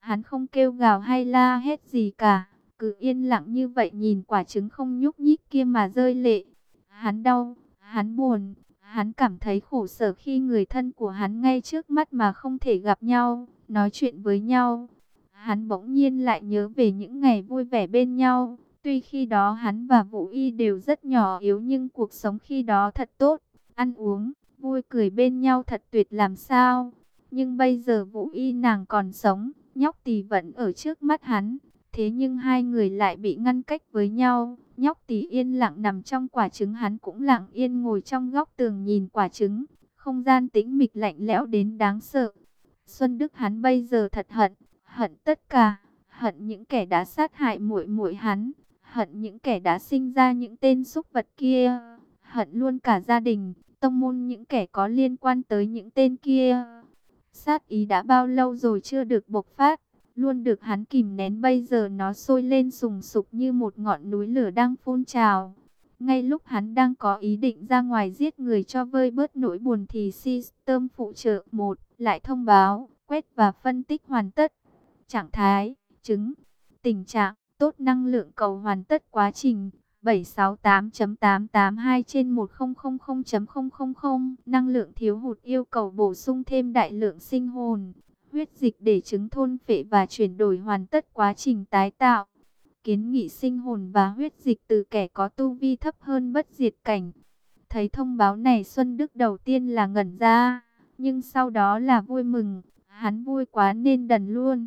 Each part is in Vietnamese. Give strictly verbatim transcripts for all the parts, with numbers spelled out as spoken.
Hắn không kêu gào hay la hét gì cả, cứ yên lặng như vậy nhìn quả trứng không nhúc nhích kia mà rơi lệ. Hắn đau, hắn buồn, hắn cảm thấy khổ sở khi người thân của hắn ngay trước mắt mà không thể gặp nhau, nói chuyện với nhau. Hắn bỗng nhiên lại nhớ về những ngày vui vẻ bên nhau. Tuy khi đó hắn và Vũ Y đều rất nhỏ yếu nhưng cuộc sống khi đó thật tốt, ăn uống, vui cười bên nhau thật tuyệt làm sao. Nhưng bây giờ Vũ Y nàng còn sống, nhóc Tỳ vẫn ở trước mắt hắn. Thế nhưng hai người lại bị ngăn cách với nhau. Nhóc Tỳ yên lặng nằm trong quả trứng, hắn cũng lặng yên ngồi trong góc tường nhìn quả trứng. Không gian tĩnh mịch lạnh lẽo đến đáng sợ. Xuân Đức hắn bây giờ thật hận, hận tất cả, hận những kẻ đã sát hại muội muội hắn, hận những kẻ đã sinh ra những tên súc vật kia, hận luôn cả gia đình, tông môn những kẻ có liên quan tới những tên kia. Sát ý đã bao lâu rồi chưa được bộc phát, luôn được hắn kìm nén, bây giờ nó sôi lên sùng sục như một ngọn núi lửa đang phun trào. Ngay lúc hắn đang có ý định ra ngoài giết người cho vơi bớt nỗi buồn thì System phụ trợ một lại thông báo, quét và phân tích hoàn tất. Trạng thái, trứng, tình trạng, tốt năng lượng cầu hoàn tất quá trình. bảy sáu tám chấm tám tám hai trên một nghìn không trăm chấm không không không. Năng lượng thiếu hụt yêu cầu bổ sung thêm đại lượng sinh hồn, huyết dịch để trứng thôn phệ và chuyển đổi hoàn tất quá trình tái tạo. Kiến nghị sinh hồn và huyết dịch từ kẻ có tu vi thấp hơn bất diệt cảnh. Thấy thông báo này Xuân Đức đầu tiên là ngẩn ra, nhưng sau đó là vui mừng. Hắn vui quá nên đần luôn.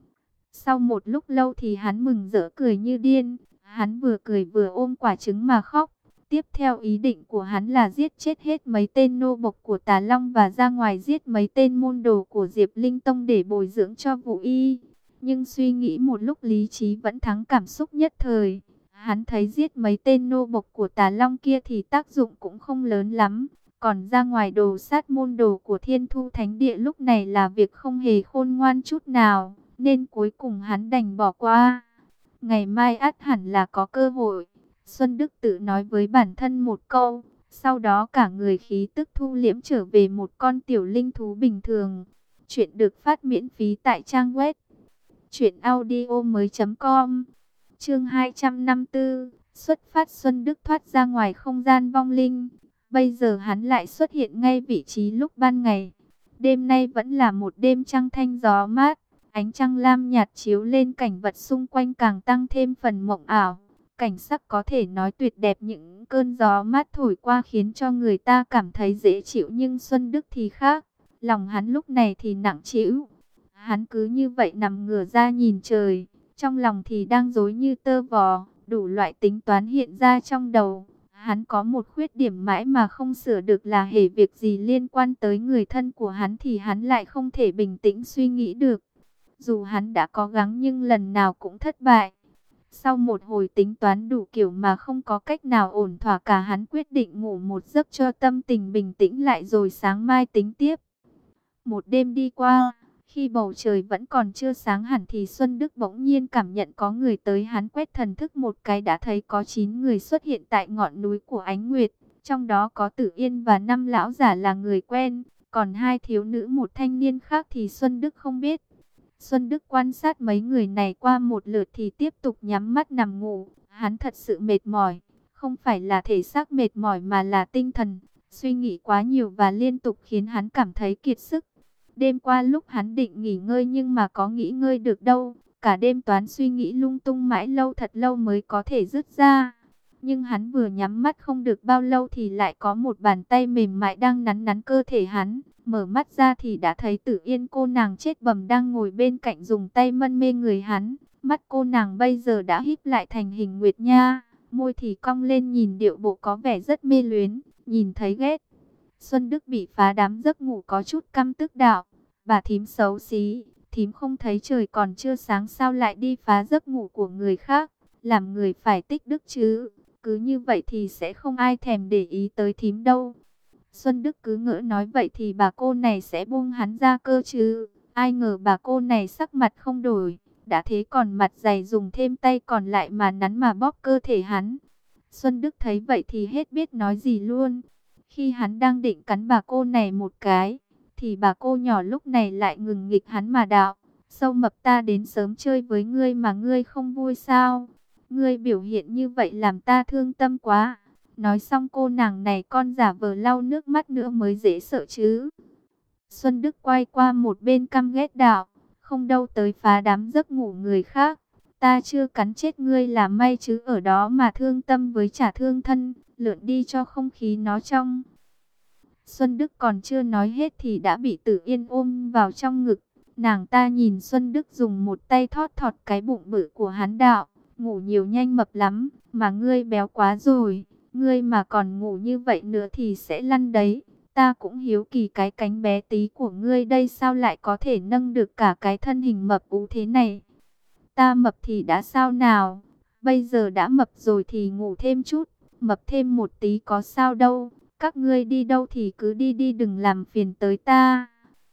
Sau một lúc lâu thì hắn mừng rỡ cười như điên. Hắn vừa cười vừa ôm quả trứng mà khóc. Tiếp theo ý định của hắn là giết chết hết mấy tên nô bộc của Tà Long và ra ngoài giết mấy tên môn đồ của Diệp Linh Tông để bồi dưỡng cho Vũ Y. Nhưng suy nghĩ một lúc lý trí vẫn thắng cảm xúc nhất thời. Hắn thấy giết mấy tên nô bộc của Tà Long kia thì tác dụng cũng không lớn lắm. Còn ra ngoài đồ sát môn đồ của Thiên Thu Thánh Địa lúc này là việc không hề khôn ngoan chút nào. Nên cuối cùng hắn đành bỏ qua. Ngày mai ắt hẳn là có cơ hội. Xuân Đức tự nói với bản thân một câu. Sau đó cả người khí tức thu liễm trở về một con tiểu linh thú bình thường. Chuyện được phát miễn phí tại trang web truyện audio mới chấm com. Chương hai trăm năm mươi tư. Xuất phát. Xuân Đức thoát ra ngoài không gian vong linh. Bây giờ hắn lại xuất hiện ngay vị trí lúc ban ngày. Đêm nay vẫn là một đêm trăng thanh gió mát. Ánh trăng lam nhạt chiếu lên cảnh vật xung quanh càng tăng thêm phần mộng ảo. Cảnh sắc có thể nói tuyệt đẹp, những cơn gió mát thổi qua khiến cho người ta cảm thấy dễ chịu. Nhưng Xuân Đức thì khác, lòng hắn lúc này thì nặng trĩu. Hắn cứ như vậy nằm ngửa ra nhìn trời, trong lòng thì đang rối như tơ vò, đủ loại tính toán hiện ra trong đầu. Hắn có một khuyết điểm mãi mà không sửa được là hễ việc gì liên quan tới người thân của hắn thì hắn lại không thể bình tĩnh suy nghĩ được. Dù hắn đã cố gắng nhưng lần nào cũng thất bại. Sau một hồi tính toán đủ kiểu mà không có cách nào ổn thỏa cả, hắn quyết định ngủ một giấc cho tâm tình bình tĩnh lại rồi sáng mai tính tiếp. Một đêm đi qua, khi bầu trời vẫn còn chưa sáng hẳn thì Xuân Đức bỗng nhiên cảm nhận có người tới. Hắn quét thần thức một cái đã thấy có chín người xuất hiện tại ngọn núi của Ánh Nguyệt. Trong đó có Tử Yên và năm lão giả là người quen, còn hai thiếu nữ một thanh niên khác thì Xuân Đức không biết. Xuân Đức quan sát mấy người này qua một lượt thì tiếp tục nhắm mắt nằm ngủ. Hắn thật sự mệt mỏi, không phải là thể xác mệt mỏi mà là tinh thần. Suy nghĩ quá nhiều và liên tục khiến hắn cảm thấy kiệt sức. Đêm qua lúc hắn định nghỉ ngơi nhưng mà có nghỉ ngơi được đâu. Cả đêm toán suy nghĩ lung tung mãi lâu thật lâu mới có thể dứt ra. Nhưng hắn vừa nhắm mắt không được bao lâu thì lại có một bàn tay mềm mại đang nắn nắn cơ thể hắn. Mở mắt ra thì đã thấy Tử Yên cô nàng chết bầm đang ngồi bên cạnh dùng tay mân mê người hắn. Mắt cô nàng bây giờ đã híp lại thành hình nguyệt nha, môi thì cong lên nhìn điệu bộ có vẻ rất mê luyến, nhìn thấy ghét. Xuân Đức bị phá đám giấc ngủ có chút căm tức đạo: bà thím xấu xí, thím không thấy trời còn chưa sáng sao lại đi phá giấc ngủ của người khác, làm người phải tích đức chứ, cứ như vậy thì sẽ không ai thèm để ý tới thím đâu. Xuân Đức cứ ngỡ nói vậy thì bà cô này sẽ buông hắn ra cơ chứ, ai ngờ bà cô này sắc mặt không đổi, đã thế còn mặt dày dùng thêm tay còn lại mà nắn mà bóp cơ thể hắn. Xuân Đức thấy vậy thì hết biết nói gì luôn. Khi hắn đang định cắn bà cô này một cái, thì bà cô nhỏ lúc này lại ngừng nghịch hắn mà đạo: Sâu Mập, ta đến sớm chơi với ngươi mà ngươi không vui sao? Ngươi biểu hiện như vậy làm ta thương tâm quá. Nói xong cô nàng này con giả vờ lau nước mắt nữa mới dễ sợ chứ. Xuân Đức quay qua một bên căm ghét đạo, không đâu tới phá đám giấc ngủ người khác. Ta chưa cắn chết ngươi là may chứ, ở đó mà thương tâm với trả thương thân, lượn đi cho không khí nó trong. Xuân Đức còn chưa nói hết thì đã bị Tử Yên ôm vào trong ngực. Nàng ta nhìn Xuân Đức dùng một tay thót thọt cái bụng bự của hắn đạo, ngủ nhiều nhanh mập lắm, mà ngươi béo quá rồi, ngươi mà còn ngủ như vậy nữa thì sẽ lăn đấy. Ta cũng hiếu kỳ cái cánh bé tí của ngươi đây sao lại có thể nâng được cả cái thân hình mập ú thế này. Ta mập thì đã sao nào, bây giờ đã mập rồi thì ngủ thêm chút, mập thêm một tí có sao đâu. Các ngươi đi đâu thì cứ đi đi, đừng làm phiền tới ta.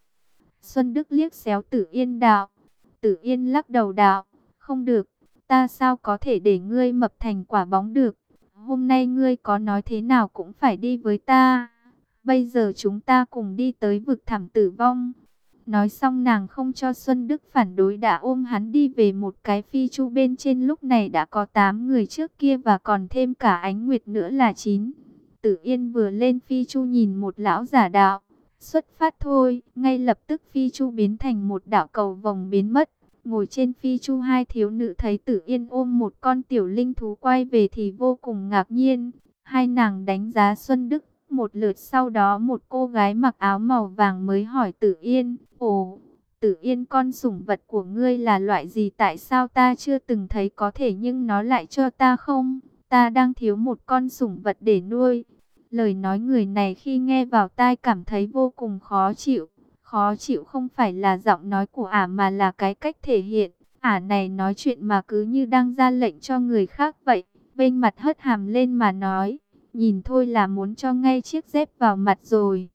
Xuân Đức liếc xéo Tử Yên đạo. Tử Yên lắc đầu đạo, không được, ta sao có thể để ngươi mập thành quả bóng được. Hôm nay ngươi có nói thế nào cũng phải đi với ta. Bây giờ chúng ta cùng đi tới vực thẳm tử vong. Nói xong nàng không cho Xuân Đức phản đối đã ôm hắn đi về một cái phi chu, bên trên lúc này đã có tám người trước kia và còn thêm cả Ánh Nguyệt nữa là chín. Tử Yên vừa lên phi chu nhìn một lão giả đạo, xuất phát thôi. Ngay lập tức phi chu biến thành một đạo cầu vồng biến mất. Ngồi trên phi chu hai thiếu nữ thấy Tử Yên ôm một con tiểu linh thú quay về thì vô cùng ngạc nhiên. Hai nàng đánh giá Xuân Đức một lượt, sau đó một cô gái mặc áo màu vàng mới hỏi Tử Yên, ồ, Tử Yên, con sủng vật của ngươi là loại gì, tại sao ta chưa từng thấy có thể nhưng nó lại cho ta không? Ta đang thiếu một con sủng vật để nuôi. Lời nói người này khi nghe vào tai cảm thấy vô cùng khó chịu. Khó chịu không phải là giọng nói của ả mà là cái cách thể hiện. Ả này nói chuyện mà cứ như đang ra lệnh cho người khác vậy. Bên mặt hất hàm lên mà nói, nhìn thôi là muốn cho ngay chiếc dép vào mặt rồi.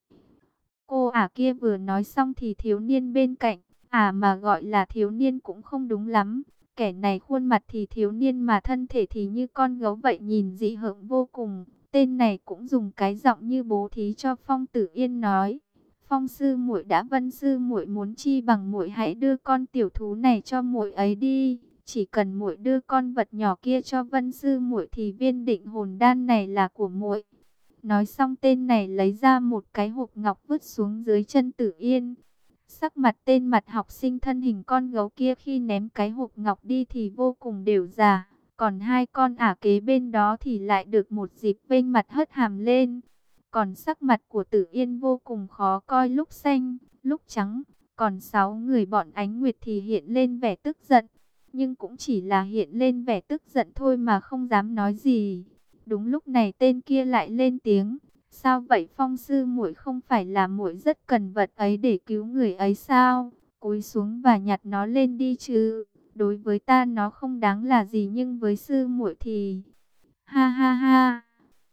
Cô ả kia vừa nói xong thì thiếu niên bên cạnh, ả mà gọi là thiếu niên cũng không đúng lắm. Kẻ này khuôn mặt thì thiếu niên mà thân thể thì như con gấu vậy, nhìn dị hợm vô cùng. Tên này cũng dùng cái giọng như bố thí cho Phong Tử Yên nói, Phong sư muội đã, Vân sư muội muốn chi bằng muội hãy đưa con tiểu thú này cho muội ấy đi. Chỉ cần muội đưa con vật nhỏ kia cho Vân sư muội thì viên định hồn đan này là của muội. Nói xong tên này lấy ra một cái hộp ngọc vứt xuống dưới chân Tử Yên. Sắc mặt tên mặt học sinh thân hình con gấu kia khi ném cái hộp ngọc đi thì vô cùng đều già. Còn hai con ả kế bên đó thì lại được một dịp vênh mặt hất hàm lên. Còn sắc mặt của Tử Yên vô cùng khó coi, lúc xanh, lúc trắng. Còn sáu người bọn Ánh Nguyệt thì hiện lên vẻ tức giận. Nhưng cũng chỉ là hiện lên vẻ tức giận thôi mà không dám nói gì. Đúng lúc này tên kia lại lên tiếng. Sao vậy Phong sư muội, không phải là muội rất cần vật ấy để cứu người ấy sao? Cúi xuống và nhặt nó lên đi chứ. Đối với ta nó không đáng là gì nhưng với sư muội thì... Ha ha ha.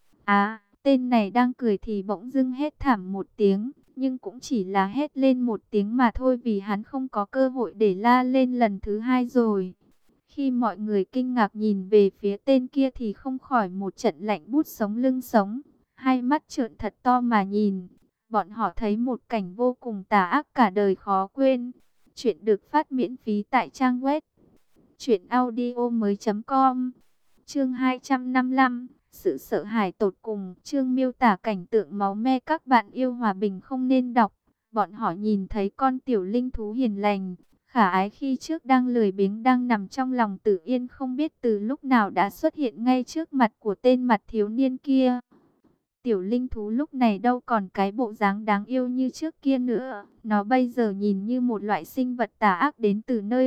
À, tên này đang cười thì bỗng dưng hét thảm một tiếng. Nhưng cũng chỉ là hét lên một tiếng mà thôi, vì hắn không có cơ hội để la lên lần thứ hai rồi. Khi mọi người kinh ngạc nhìn về phía tên kia thì không khỏi một trận lạnh buốt sống lưng sống. Hai mắt trợn thật to mà nhìn. Bọn họ thấy một cảnh vô cùng tà ác cả đời khó quên. Chuyện được phát miễn phí tại trang web truyện audio mới chấm com. Chương hai trăm năm mươi lăm, sự sợ hãi tột cùng. Chương miêu tả cảnh tượng máu me, các bạn yêu hòa bình không nên đọc. Bọn họ nhìn thấy con tiểu linh thú hiền lành, khả ái khi trước đang lười biếng đang nằm trong lòng Tử Yên, không biết từ lúc nào đã xuất hiện ngay trước mặt của tên mặt thiếu niên kia. Tiểu linh thú lúc này đâu còn cái bộ dáng đáng yêu như trước kia nữa. Nó bây giờ nhìn như một loại sinh vật tà ác đến từ nơi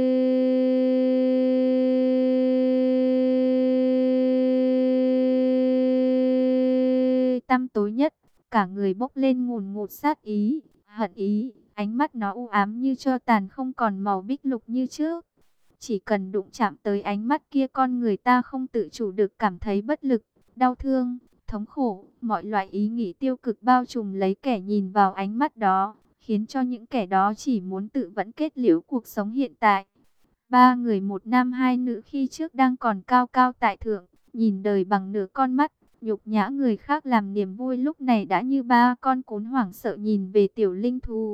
tăm tối nhất. Cả người bốc lên ngùn ngụt sát ý, hận ý. Ánh mắt nó u ám như tro tàn, không còn màu bích lục như trước. Chỉ cần đụng chạm tới ánh mắt kia, con người ta không tự chủ được cảm thấy bất lực, đau thương, thống khổ. Mọi loại ý nghĩ tiêu cực bao trùm lấy kẻ nhìn vào ánh mắt đó, khiến cho những kẻ đó chỉ muốn tự vẫn kết liễu cuộc sống hiện tại. Ba người một nam hai nữ khi trước đang còn cao cao tại thượng, nhìn đời bằng nửa con mắt, nhục nhã người khác làm niềm vui, lúc này đã như ba con cún hoảng sợ nhìn về tiểu linh thú.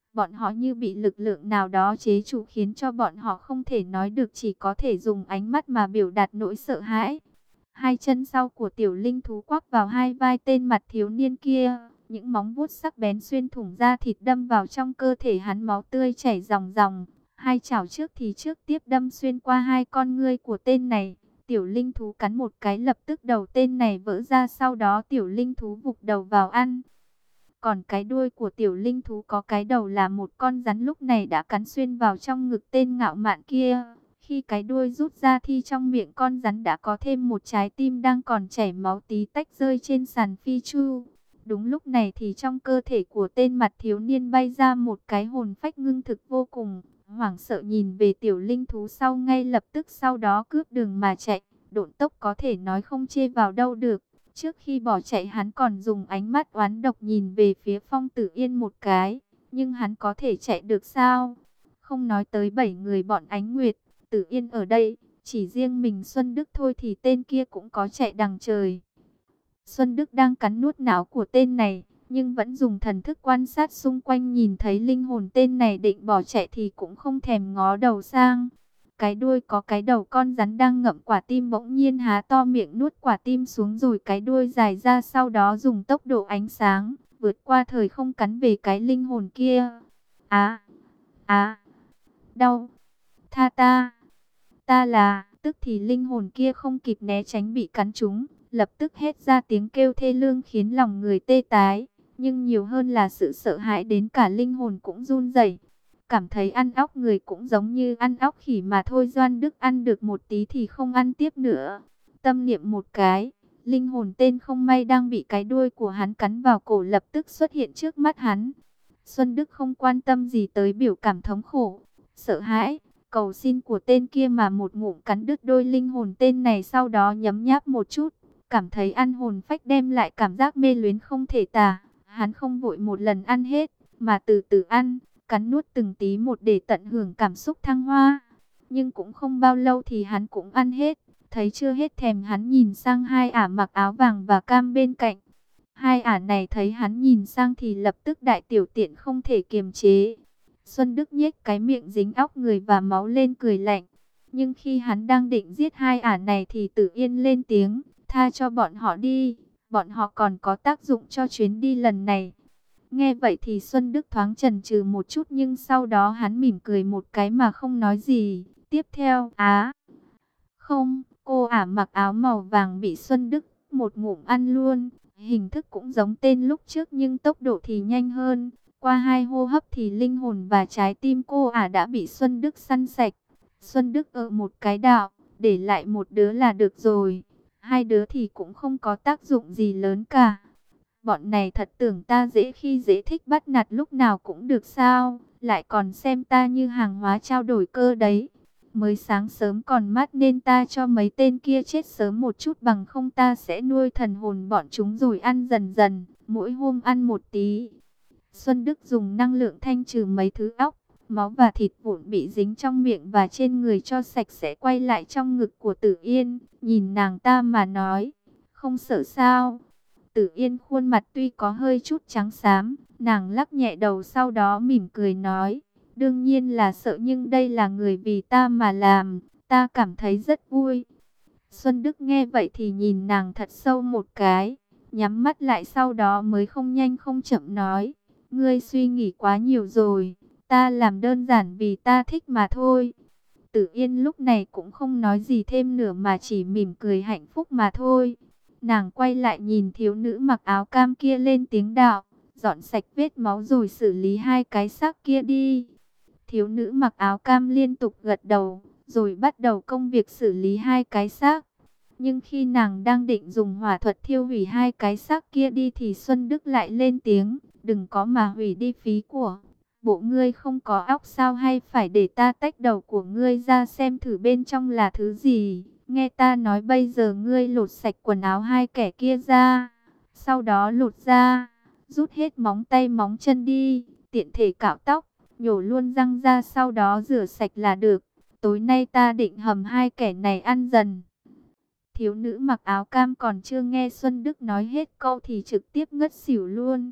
Bọn họ như bị lực lượng nào đó chế trụ khiến cho bọn họ không thể nói được, chỉ có thể dùng ánh mắt mà biểu đạt nỗi sợ hãi. Hai chân sau của tiểu linh thú quắc vào hai vai tên mặt thiếu niên kia. Những móng vuốt sắc bén xuyên thủng da thịt đâm vào trong cơ thể hắn, máu tươi chảy ròng ròng. Hai chảo trước thì trước tiếp đâm xuyên qua hai con ngươi của tên này. Tiểu linh thú cắn một cái, lập tức đầu tên này vỡ ra, sau đó tiểu linh thú vụt đầu vào ăn. Còn cái đuôi của tiểu linh thú có cái đầu là một con rắn lúc này đã cắn xuyên vào trong ngực tên ngạo mạn kia. Khi cái đuôi rút ra thì trong miệng con rắn đã có thêm một trái tim đang còn chảy máu tí tách rơi trên sàn phi chu. Đúng lúc này thì trong cơ thể của tên mặt thiếu niên bay ra một cái hồn phách ngưng thực vô cùng. Hoảng sợ nhìn về tiểu linh thú sau, ngay lập tức sau đó cướp đường mà chạy. Độn tốc có thể nói không chê vào đâu được. Trước khi bỏ chạy hắn còn dùng ánh mắt oán độc nhìn về phía Phong Tử Yên một cái. Nhưng hắn có thể chạy được sao? Không nói tới bảy người bọn Ánh Nguyệt, Tử Yên ở đây, chỉ riêng mình Xuân Đức thôi thì tên kia cũng có chạy đằng trời. Xuân Đức đang cắn nuốt não của tên này, nhưng vẫn dùng thần thức quan sát xung quanh, nhìn thấy linh hồn tên này định bỏ chạy thì cũng không thèm ngó đầu sang. Cái đuôi có cái đầu con rắn đang ngậm quả tim bỗng nhiên há to miệng nuốt quả tim xuống, rồi cái đuôi dài ra, sau đó dùng tốc độ ánh sáng vượt qua thời không cắn về cái linh hồn kia. Á, á, đau, tha ta, ta là, tức thì linh hồn kia không kịp né tránh bị cắn trúng, lập tức hét ra tiếng kêu thê lương khiến lòng người tê tái, nhưng nhiều hơn là sự sợ hãi, đến cả linh hồn cũng run rẩy. Cảm thấy ăn óc người cũng giống như ăn óc khỉ mà thôi. Doan Đức ăn được một tí thì không ăn tiếp nữa. Tâm niệm một cái, linh hồn tên không may đang bị cái đuôi của hắn cắn vào cổ lập tức xuất hiện trước mắt hắn. Xuân Đức không quan tâm gì tới biểu cảm thống khổ, sợ hãi, cầu xin của tên kia mà một ngụm cắn đứt đôi linh hồn tên này, sau đó nhấm nháp một chút. Cảm thấy ăn hồn phách đem lại cảm giác mê luyến không thể tả. Hắn không vội một lần ăn hết, mà từ từ ăn, cắn nuốt từng tí một để tận hưởng cảm xúc thăng hoa. Nhưng cũng không bao lâu thì hắn cũng ăn hết. Thấy chưa hết thèm, hắn nhìn sang hai ả mặc áo vàng và cam bên cạnh. Hai ả này thấy hắn nhìn sang thì lập tức đại tiểu tiện không thể kiềm chế. Xuân Đức nhếch cái miệng dính óc người và máu lên cười lạnh. Nhưng khi hắn đang định giết hai ả này thì Tử Yên lên tiếng, tha cho bọn họ đi, bọn họ còn có tác dụng cho chuyến đi lần này. Nghe vậy thì Xuân Đức thoáng chần chừ một chút, nhưng sau đó hắn mỉm cười một cái mà không nói gì. Tiếp theo, á, không, cô ả mặc áo màu vàng bị Xuân Đức một ngụm ăn luôn. Hình thức cũng giống tên lúc trước nhưng tốc độ thì nhanh hơn. Qua hai hô hấp thì linh hồn và trái tim cô ả đã bị Xuân Đức săn sạch. Xuân Đức ở một cái đạo, để lại một đứa là được rồi. Hai đứa thì cũng không có tác dụng gì lớn cả. Bọn này thật tưởng ta dễ khi dễ, thích bắt nạt lúc nào cũng được sao? Lại còn xem ta như hàng hóa trao đổi cơ đấy. Mới sáng sớm còn mát nên ta cho mấy tên kia chết sớm một chút, bằng không ta sẽ nuôi thần hồn bọn chúng rồi ăn dần dần, mỗi hôm ăn một tí. Xuân Đức dùng năng lượng thanh trừ mấy thứ óc, máu và thịt vụn bị dính trong miệng và trên người cho sạch sẽ, quay lại trong ngực của Tử Yên, nhìn nàng ta mà nói, không sợ sao? Tử Yên khuôn mặt tuy có hơi chút trắng xám, nàng lắc nhẹ đầu sau đó mỉm cười nói, đương nhiên là sợ, nhưng đây là người vì ta mà làm, ta cảm thấy rất vui. Xuân Đức nghe vậy thì nhìn nàng thật sâu một cái, nhắm mắt lại, sau đó mới không nhanh không chậm nói, ngươi suy nghĩ quá nhiều rồi, ta làm đơn giản vì ta thích mà thôi. Tử Yên lúc này cũng không nói gì thêm nữa mà chỉ mỉm cười hạnh phúc mà thôi. Nàng quay lại nhìn thiếu nữ mặc áo cam kia lên tiếng đạo, dọn sạch vết máu rồi xử lý hai cái xác kia đi. Thiếu nữ mặc áo cam liên tục gật đầu, rồi bắt đầu công việc xử lý hai cái xác. Nhưng khi nàng đang định dùng hỏa thuật thiêu hủy hai cái xác kia đi thì Xuân Đức lại lên tiếng, đừng có mà hủy đi phí của. Bộ ngươi không có óc sao, hay phải để ta tách đầu của ngươi ra xem thử bên trong là thứ gì? Nghe ta nói, bây giờ ngươi lột sạch quần áo hai kẻ kia ra, sau đó lột ra, rút hết móng tay móng chân đi, tiện thể cạo tóc, nhổ luôn răng ra, sau đó rửa sạch là được. Tối nay ta định hầm hai kẻ này ăn dần. Thiếu nữ mặc áo cam còn chưa nghe Xuân Đức nói hết câu thì trực tiếp ngất xỉu luôn.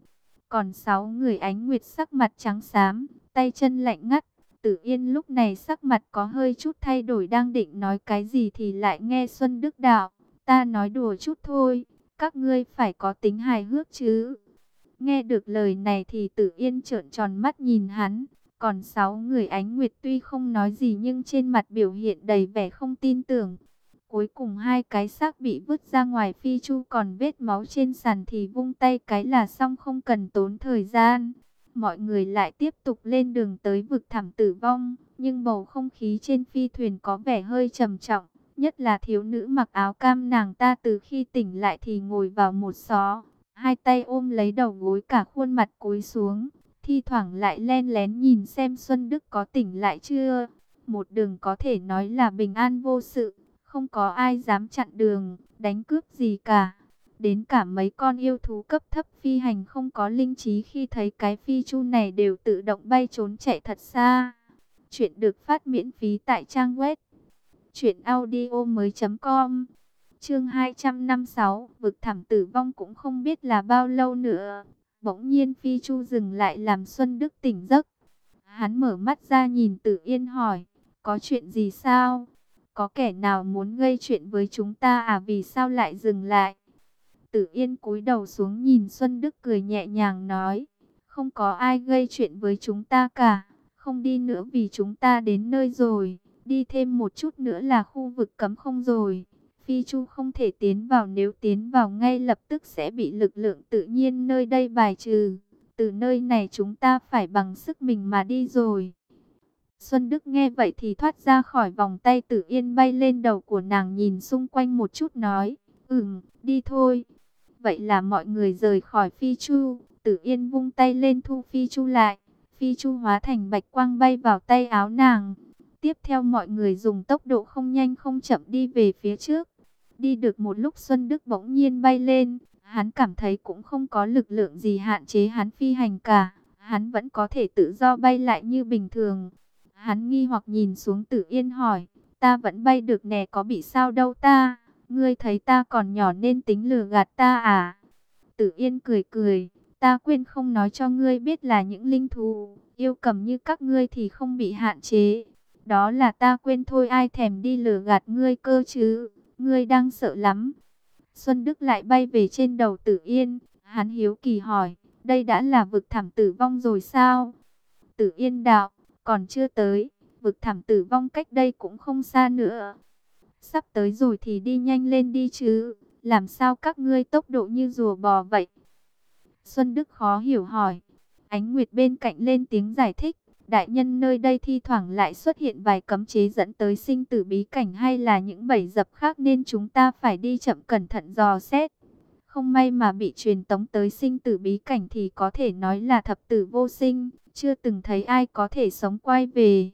Còn sáu người Ánh Nguyệt sắc mặt trắng xám, tay chân lạnh ngắt. Tử Yên lúc này sắc mặt có hơi chút thay đổi, đang định nói cái gì thì lại nghe Xuân Đức đạo: ta nói đùa chút thôi, các ngươi phải có tính hài hước chứ. Nghe được lời này thì Tử Yên trợn tròn mắt nhìn hắn. Còn sáu người Ánh Nguyệt tuy không nói gì nhưng trên mặt biểu hiện đầy vẻ không tin tưởng. Cuối cùng hai cái xác bị vứt ra ngoài phi chu, còn vết máu trên sàn thì vung tay cái là xong, không cần tốn thời gian. Mọi người lại tiếp tục lên đường tới vực thẳm tử vong, nhưng bầu không khí trên phi thuyền có vẻ hơi trầm trọng. Nhất là thiếu nữ mặc áo cam, nàng ta từ khi tỉnh lại thì ngồi vào một xó, hai tay ôm lấy đầu gối, cả khuôn mặt cúi xuống, thi thoảng lại len lén nhìn xem Xuân Đức có tỉnh lại chưa. Một đường có thể nói là bình an vô sự, không có ai dám chặn đường, đánh cướp gì cả. Đến cả mấy con yêu thú cấp thấp phi hành không có linh trí khi thấy cái phi chu này đều tự động bay trốn chạy thật xa. Chuyện được phát miễn phí tại trang web truyện audio mới chấm com. Chương hai trăm năm mươi sáu, vực thẳm tử vong. Cũng không biết là bao lâu nữa, bỗng nhiên phi chu dừng lại làm Xuân Đức tỉnh giấc. Hắn mở mắt ra nhìn Tử Yên hỏi: có chuyện gì sao? Có kẻ nào muốn gây chuyện với chúng ta à? Vì sao lại dừng lại? Tử Yên cúi đầu xuống nhìn Xuân Đức, cười nhẹ nhàng nói: không có ai gây chuyện với chúng ta cả. Không đi nữa vì chúng ta đến nơi rồi. Đi thêm một chút nữa là khu vực cấm không rồi. Phi chu không thể tiến vào, nếu tiến vào ngay lập tức sẽ bị lực lượng tự nhiên nơi đây bài trừ. Từ nơi này chúng ta phải bằng sức mình mà đi rồi. Xuân Đức nghe vậy thì thoát ra khỏi vòng tay Tử Yên, bay lên đầu của nàng, nhìn xung quanh một chút nói: ừm, đi thôi. Vậy là mọi người rời khỏi phi chu. Tử Yên vung tay lên thu phi chu lại. Phi chu hóa thành bạch quang bay vào tay áo nàng. Tiếp theo mọi người dùng tốc độ không nhanh không chậm đi về phía trước. Đi được một lúc Xuân Đức bỗng nhiên bay lên. Hắn cảm thấy cũng không có lực lượng gì hạn chế hắn phi hành cả. Hắn vẫn có thể tự do bay lại như bình thường. Hắn nghi hoặc nhìn xuống Tử Yên hỏi: ta vẫn bay được nè, có bị sao đâu ta? Ngươi thấy ta còn nhỏ nên tính lừa gạt ta à? Tử Yên cười cười: ta quên không nói cho ngươi biết là những linh thú yêu cầm như các ngươi thì không bị hạn chế. Đó là ta quên thôi, ai thèm đi lừa gạt ngươi cơ chứ? Ngươi đang sợ lắm. Xuân Đức lại bay về trên đầu Tử Yên. Hắn hiếu kỳ hỏi: đây đã là vực thẳm tử vong rồi sao? Tử Yên đạo: còn chưa tới, vực thẳm tử vong cách đây cũng không xa nữa. Sắp tới rồi thì đi nhanh lên đi chứ, làm sao các ngươi tốc độ như rùa bò vậy? Xuân Đức khó hiểu hỏi. Ánh Nguyệt bên cạnh lên tiếng giải thích: đại nhân, nơi đây thi thoảng lại xuất hiện vài cấm chế dẫn tới sinh tử bí cảnh hay là những bẫy dập khác, nên chúng ta phải đi chậm cẩn thận dò xét. Không may mà bị truyền tống tới sinh tử bí cảnh thì có thể nói là thập tử vô sinh, chưa từng thấy ai có thể sống quay về.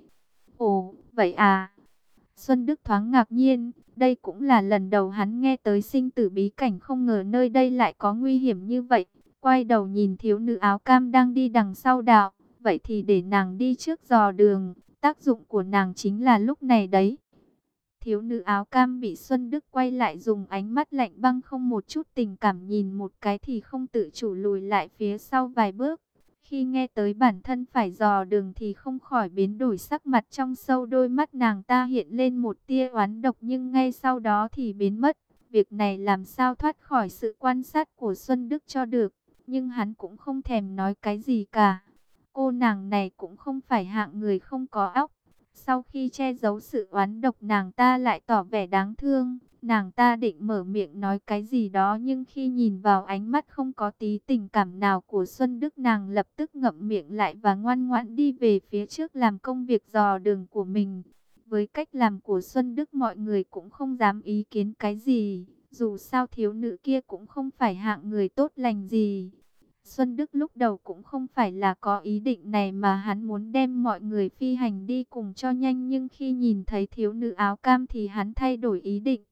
Ồ, vậy à? Xuân Đức thoáng ngạc nhiên, đây cũng là lần đầu hắn nghe tới sinh tử bí cảnh, không ngờ nơi đây lại có nguy hiểm như vậy. Quay đầu nhìn thiếu nữ áo cam đang đi đằng sau đạo: vậy thì để nàng đi trước dò đường, tác dụng của nàng chính là lúc này đấy. Thiếu nữ áo cam bị Xuân Đức quay lại dùng ánh mắt lạnh băng không một chút tình cảm nhìn một cái thì không tự chủ lùi lại phía sau vài bước. Khi nghe tới bản thân phải dò đường thì không khỏi biến đổi sắc mặt, trong sâu đôi mắt nàng ta hiện lên một tia oán độc, nhưng ngay sau đó thì biến mất. Việc này làm sao thoát khỏi sự quan sát của Xuân Đức cho được, nhưng hắn cũng không thèm nói cái gì cả. Cô nàng này cũng không phải hạng người không có óc. Sau khi che giấu sự oán độc, nàng ta lại tỏ vẻ đáng thương. Nàng ta định mở miệng nói cái gì đó, nhưng khi nhìn vào ánh mắt không có tí tình cảm nào của Xuân Đức, nàng lập tức ngậm miệng lại và ngoan ngoãn đi về phía trước làm công việc dò đường của mình. Với cách làm của Xuân Đức, mọi người cũng không dám ý kiến cái gì. Dù sao thiếu nữ kia cũng không phải hạng người tốt lành gì. Xuân Đức lúc đầu cũng không phải là có ý định này, mà hắn muốn đem mọi người phi hành đi cùng cho nhanh, nhưng khi nhìn thấy thiếu nữ áo cam thì hắn thay đổi ý định.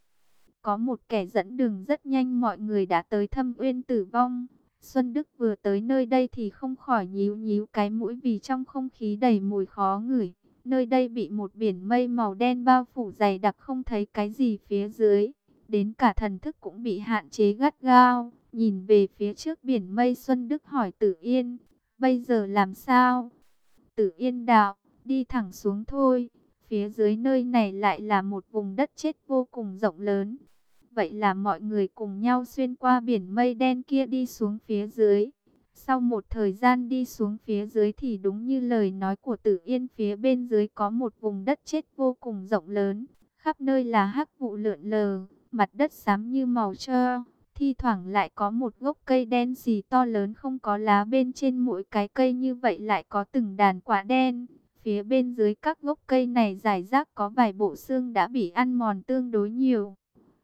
Có một kẻ dẫn đường rất nhanh, mọi người đã tới Thâm Uyên Tử Vong. Xuân Đức vừa tới nơi đây thì không khỏi nhíu nhíu cái mũi, vì trong không khí đầy mùi khó ngửi. Nơi đây bị một biển mây màu đen bao phủ dày đặc, không thấy cái gì phía dưới. Đến cả thần thức cũng bị hạn chế gắt gao. Nhìn về phía trước biển mây, Xuân Đức hỏi Tử Yên, bây giờ làm sao? Tử Yên đạo, đi thẳng xuống thôi. Phía dưới nơi này lại là một vùng đất chết vô cùng rộng lớn. Vậy là mọi người cùng nhau xuyên qua biển mây đen kia đi xuống phía dưới. Sau một thời gian đi xuống phía dưới thì đúng như lời nói của Tử Yên, phía bên dưới có một vùng đất chết vô cùng rộng lớn. Khắp nơi là hắc vụ lượn lờ, mặt đất xám như màu tro. Thi thoảng lại có một gốc cây đen xì to lớn không có lá, bên trên mỗi cái cây như vậy lại có từng đàn quả đen. Phía bên dưới các gốc cây này rải rác có vài bộ xương đã bị ăn mòn tương đối nhiều.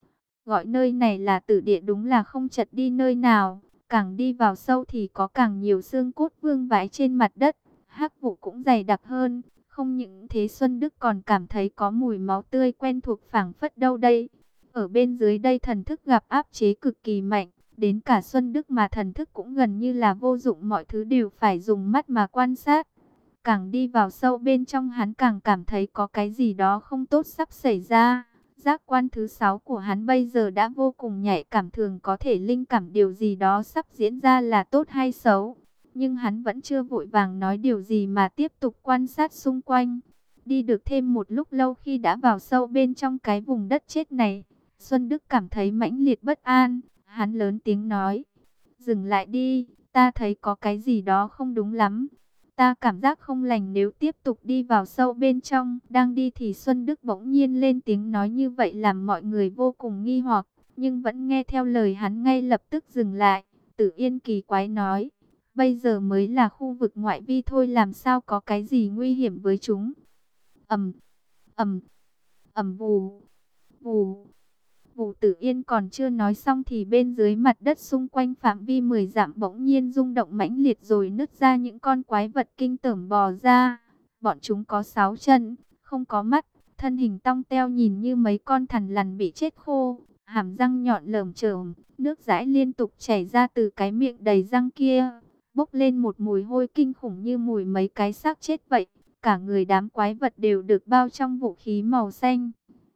Gọi nơi này là tử địa đúng là không chật đi nơi nào. Càng đi vào sâu thì có càng nhiều xương cốt vương vãi trên mặt đất. Hắc vụ cũng dày đặc hơn. Không những thế, Xuân Đức còn cảm thấy có mùi máu tươi quen thuộc phảng phất đâu đây. Ở bên dưới đây thần thức gặp áp chế cực kỳ mạnh. Đến cả Xuân Đức mà thần thức cũng gần như là vô dụng, mọi thứ đều phải dùng mắt mà quan sát. Càng đi vào sâu bên trong, hắn càng cảm thấy có cái gì đó không tốt sắp xảy ra. Giác quan thứ sáu của hắn bây giờ đã vô cùng nhạy cảm, thường có thể linh cảm điều gì đó sắp diễn ra là tốt hay xấu. Nhưng hắn vẫn chưa vội vàng nói điều gì mà tiếp tục quan sát xung quanh. Đi được thêm một lúc lâu, khi đã vào sâu bên trong cái vùng đất chết này, Xuân Đức cảm thấy mãnh liệt bất an. Hắn lớn tiếng nói, dừng lại đi, ta thấy có cái gì đó không đúng lắm. Ta cảm giác không lành nếu tiếp tục đi vào sâu bên trong. Đang đi thì Xuân Đức bỗng nhiên lên tiếng nói như vậy làm mọi người vô cùng nghi hoặc, nhưng vẫn nghe theo lời hắn, ngay lập tức dừng lại. Tử Yên kỳ quái nói, bây giờ mới là khu vực ngoại vi thôi, làm sao có cái gì nguy hiểm với chúng. Ầm, ầm, ầm, vù, vù. Vụ Tử Yên còn chưa nói xong thì bên dưới mặt đất xung quanh phạm vi mười dặm bỗng nhiên rung động mãnh liệt, rồi nứt ra những con quái vật kinh tởm bò ra. Bọn chúng có sáu chân, không có mắt, thân hình tong teo nhìn như mấy con thằn lằn bị chết khô, hàm răng nhọn lởm chởm, nước dãi liên tục chảy ra từ cái miệng đầy răng kia, bốc lên một mùi hôi kinh khủng như mùi mấy cái xác chết vậy. Cả người đám quái vật đều được bao trong vũ khí màu xanh.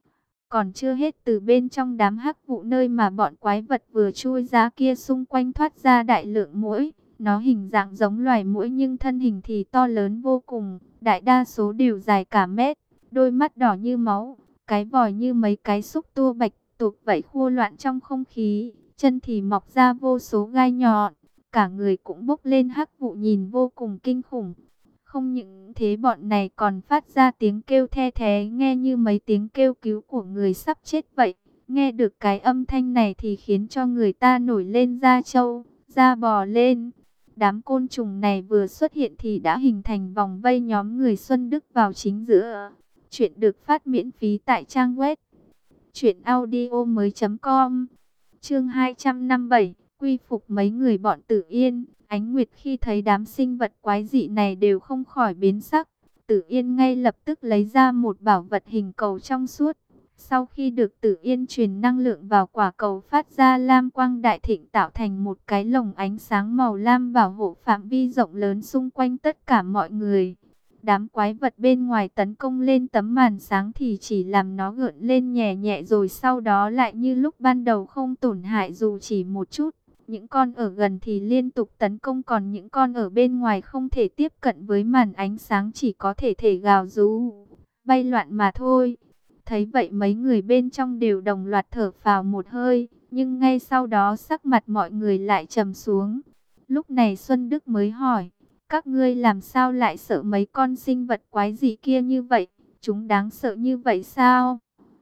Còn chưa hết, từ bên trong đám hắc vụ nơi mà bọn quái vật vừa chui ra kia xung quanh thoát ra đại lượng muỗi. Nó hình dạng giống loài muỗi nhưng thân hình thì to lớn vô cùng, đại đa số đều dài cả mét, đôi mắt đỏ như máu, cái vòi như mấy cái xúc tua bạch tuộc vậy khua loạn trong không khí, chân thì mọc ra vô số gai nhọn, cả người cũng bốc lên hắc vụ nhìn vô cùng kinh khủng. Không những thế, bọn này còn phát ra tiếng kêu the thé nghe như mấy tiếng kêu cứu của người sắp chết vậy. Nghe được cái âm thanh này thì khiến cho người ta nổi lên da trâu, da bò lên. Đám côn trùng này vừa xuất hiện thì đã hình thành vòng vây nhóm người Xuân Đức vào chính giữa. Chuyện được phát miễn phí tại trang web truyện audio mới chấm com. Chương hai trăm năm mươi bảy, quy phục mấy người bọn Tử Yên. Ánh Nguyệt khi thấy đám sinh vật quái dị này đều không khỏi biến sắc. Tử Yên ngay lập tức lấy ra một bảo vật hình cầu trong suốt. Sau khi được Tử Yên truyền năng lượng vào, quả cầu phát ra lam quang đại thịnh, tạo thành một cái lồng ánh sáng màu lam bảo hộ phạm vi rộng lớn xung quanh tất cả mọi người. Đám quái vật bên ngoài tấn công lên tấm màn sáng thì chỉ làm nó gợn lên nhẹ nhẹ, rồi sau đó lại như lúc ban đầu không tổn hại dù chỉ một chút. Những con ở gần thì liên tục tấn công, còn những con ở bên ngoài không thể tiếp cận với màn ánh sáng, chỉ có thể thể gào rú, bay loạn mà thôi. Thấy vậy mấy người bên trong đều đồng loạt thở phào một hơi, nhưng ngay sau đó sắc mặt mọi người lại trầm xuống. Lúc này Xuân Đức mới hỏi, các ngươi làm sao lại sợ mấy con sinh vật quái dị kia như vậy? Chúng đáng sợ như vậy sao?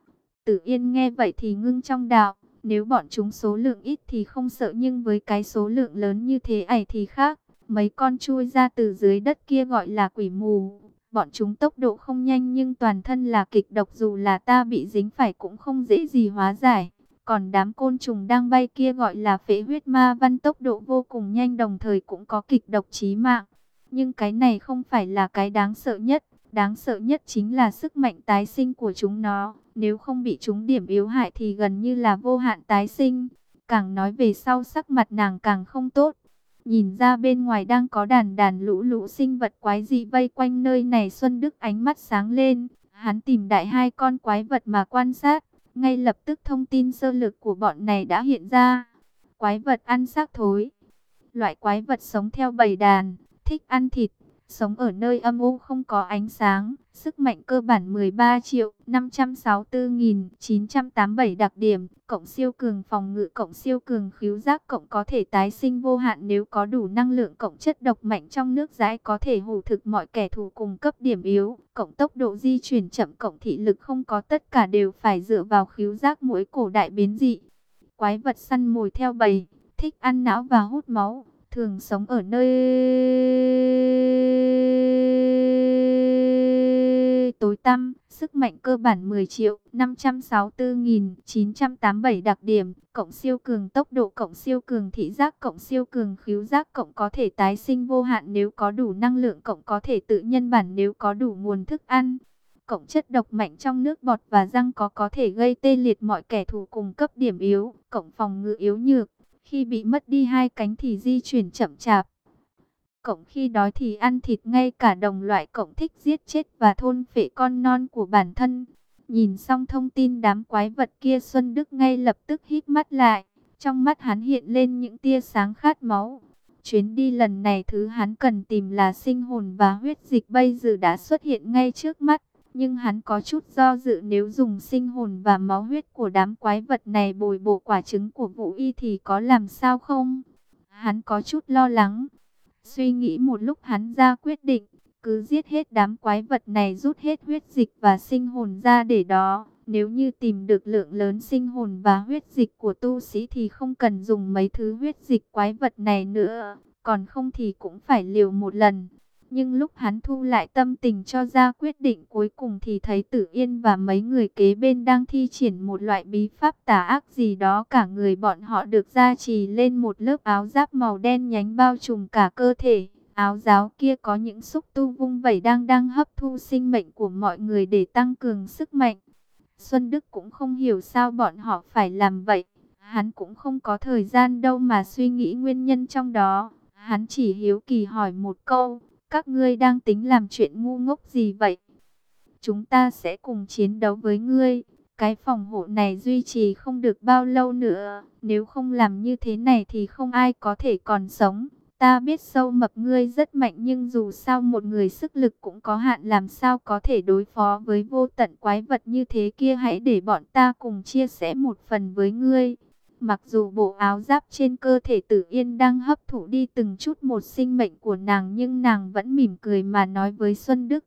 Tử Yên nghe vậy thì ngưng trong đạo, nếu bọn chúng số lượng ít thì không sợ, nhưng với cái số lượng lớn như thế ấy thì khác. Mấy con chui ra từ dưới đất kia gọi là quỷ mù. Bọn chúng tốc độ không nhanh nhưng toàn thân là kịch độc, dù là ta bị dính phải cũng không dễ gì hóa giải. Còn đám côn trùng đang bay kia gọi là phệ huyết ma văn, tốc độ vô cùng nhanh, đồng thời cũng có kịch độc chí mạng. Nhưng cái này không phải là cái đáng sợ nhất. Đáng sợ nhất chính là sức mạnh tái sinh của chúng nó. Nếu không bị chúng điểm yếu hại thì gần như là vô hạn tái sinh. Càng nói về sau sắc mặt nàng càng không tốt. Nhìn ra bên ngoài đang có đàn đàn lũ lũ sinh vật quái dị vây quanh nơi này, Xuân Đức ánh mắt sáng lên. Hắn tìm đại hai con quái vật mà quan sát. Ngay lập tức thông tin sơ lược của bọn này đã hiện ra. quái vật ăn xác thối. Loại quái vật sống theo bầy đàn, thích ăn thịt, sống ở nơi âm u không có ánh sáng. Sức mạnh cơ bản mười ba triệu năm trăm sáu mươi tư nghìn chín trăm tám mươi bảy đặc điểm. Cộng siêu cường phòng ngự, cộng siêu cường khứu giác, cộng có thể tái sinh vô hạn nếu có đủ năng lượng. Cộng chất độc mạnh trong nước dãi, có thể hủ thực mọi kẻ thù cùng cấp điểm yếu. Cộng tốc độ di chuyển chậm, cộng thị lực không có, tất cả đều phải dựa vào khứu giác mỗi cổ đại biến dị. Quái vật săn mồi theo bầy, thích ăn não và hút máu, thường sống ở nơi tối tăm. Sức mạnh cơ bản mười triệu năm trăm sáu mươi tư nghìn chín trăm tám mươi bảy đặc điểm. Cộng siêu cường tốc độ, cộng siêu cường thị giác, cộng siêu cường khứu giác, cộng có thể tái sinh vô hạn nếu có đủ năng lượng, cộng có thể tự nhân bản nếu có đủ nguồn thức ăn. Cộng chất độc mạnh trong nước bọt và răng, có có thể gây tê liệt mọi kẻ thù cùng cấp điểm yếu. Cộng phòng ngự yếu nhược, khi bị mất đi hai cánh thì di chuyển chậm chạp. Cộng khi đói thì ăn thịt ngay cả đồng loại. Cộng thích giết chết và thôn phệ con non của bản thân. Nhìn xong thông tin đám quái vật kia, Xuân Đức ngay lập tức hít mắt lại. Trong mắt hắn hiện lên những tia sáng khát máu. Chuyến đi lần này thứ hắn cần tìm là sinh hồn và huyết dịch, bây giờ đã xuất hiện ngay trước mắt. Nhưng hắn có chút do dự, nếu dùng sinh hồn và máu huyết của đám quái vật này bồi bổ quả trứng của Vũ Y thì có làm sao không? Hắn có chút lo lắng. Suy nghĩ một lúc, hắn ra quyết định, cứ giết hết đám quái vật này, rút hết huyết dịch và sinh hồn ra để đó. Nếu như tìm được lượng lớn sinh hồn và huyết dịch của tu sĩ thì không cần dùng mấy thứ huyết dịch quái vật này nữa. Còn không thì cũng phải liều một lần. Nhưng lúc hắn thu lại tâm tình cho ra quyết định cuối cùng thì thấy Tử Yên và mấy người kế bên đang thi triển một loại bí pháp tà ác gì đó. Cả người bọn họ được gia trì lên một lớp áo giáp màu đen nhánh bao trùm cả cơ thể. Áo giáo kia có những xúc tu vung vẩy đang đang hấp thu sinh mệnh của mọi người để tăng cường sức mạnh. Xuân Đức cũng không hiểu sao bọn họ phải làm vậy. Hắn cũng không có thời gian đâu mà suy nghĩ nguyên nhân trong đó. Hắn chỉ hiếu kỳ hỏi một câu: các ngươi đang tính làm chuyện ngu ngốc gì vậy? Chúng ta sẽ cùng chiến đấu với ngươi. Cái phòng hộ này duy trì không được bao lâu nữa. Nếu không làm như thế này thì không ai có thể còn sống. Ta biết Sâu Mập ngươi rất mạnh, nhưng dù sao một người sức lực cũng có hạn, làm sao có thể đối phó với vô tận quái vật như thế kia. Hãy để bọn ta cùng chia sẻ một phần với ngươi. Mặc dù bộ áo giáp trên cơ thể Tử Yên đang hấp thụ đi từng chút một sinh mệnh của nàng, nhưng nàng vẫn mỉm cười mà nói với Xuân Đức.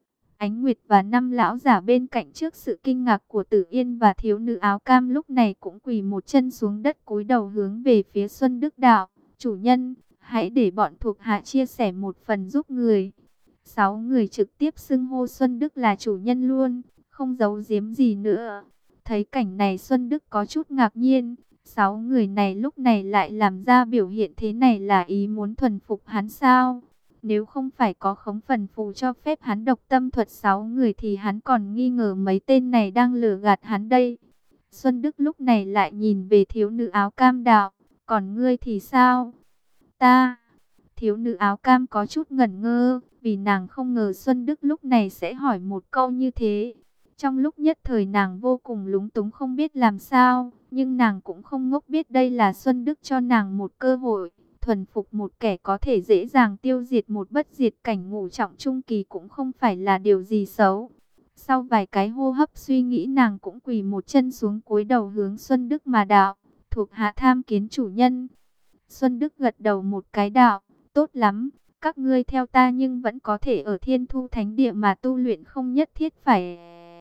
Ánh Nguyệt và năm lão giả bên cạnh trước sự kinh ngạc của Tử Yên và thiếu nữ áo cam lúc này cũng quỳ một chân xuống đất, cúi đầu hướng về phía Xuân Đức đạo: chủ nhân, hãy để bọn thuộc hạ chia sẻ một phần giúp người. Sáu người trực tiếp xưng hô Xuân Đức là chủ nhân luôn, không giấu giếm gì nữa. Thấy cảnh này Xuân Đức có chút ngạc nhiên. Sáu người này lúc này lại làm ra biểu hiện thế này là ý muốn thuần phục hắn sao? Nếu không phải có khống phần phù cho phép hắn độc tâm thuật sáu người thì hắn còn nghi ngờ mấy tên này đang lừa gạt hắn đây. Xuân Đức lúc này lại nhìn về thiếu nữ áo cam đạo: còn ngươi thì sao? Ta... Thiếu nữ áo cam có chút ngẩn ngơ, vì nàng không ngờ Xuân Đức lúc này sẽ hỏi một câu như thế. Trong lúc nhất thời nàng vô cùng lúng túng không biết làm sao, nhưng nàng cũng không ngốc, biết đây là Xuân Đức cho nàng một cơ hội. Thuần phục một kẻ có thể dễ dàng tiêu diệt một bất diệt cảnh ngũ trọng trung kỳ cũng không phải là điều gì xấu. Sau vài cái hô hấp suy nghĩ, nàng cũng quỳ một chân xuống, cúi đầu hướng Xuân Đức mà đạo: thuộc hạ tham kiến chủ nhân. Xuân Đức gật đầu một cái đạo: tốt lắm, các ngươi theo ta nhưng vẫn có thể ở Thiên Thu Thánh Địa mà tu luyện, không nhất thiết phải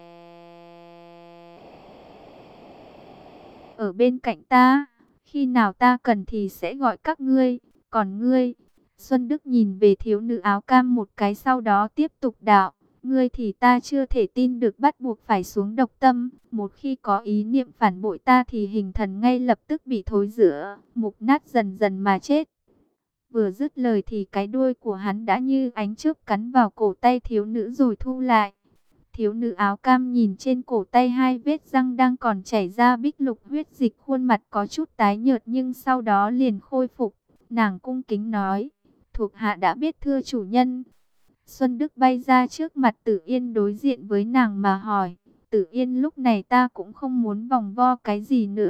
ở bên cạnh ta. Khi nào ta cần thì sẽ gọi các ngươi. Còn ngươi... Xuân Đức nhìn về thiếu nữ áo cam một cái, sau đó tiếp tục đạo: ngươi thì ta chưa thể tin được, bắt buộc phải xuống độc tâm. Một khi có ý niệm phản bội ta thì hình thần ngay lập tức bị thối rữa, mục nát dần dần mà chết. Vừa dứt lời thì cái đuôi của hắn đã như ánh chớp cắn vào cổ tay thiếu nữ rồi thu lại. Thiếu nữ áo cam nhìn trên cổ tay hai vết răng đang còn chảy ra bích lục huyết dịch, khuôn mặt có chút tái nhợt nhưng sau đó liền khôi phục. Nàng cung kính nói: thuộc hạ đã biết thưa chủ nhân. Xuân Đức bay ra trước mặt Tử Yên đối diện với nàng mà hỏi: Tử Yên, lúc này ta cũng không muốn vòng vo cái gì nữa.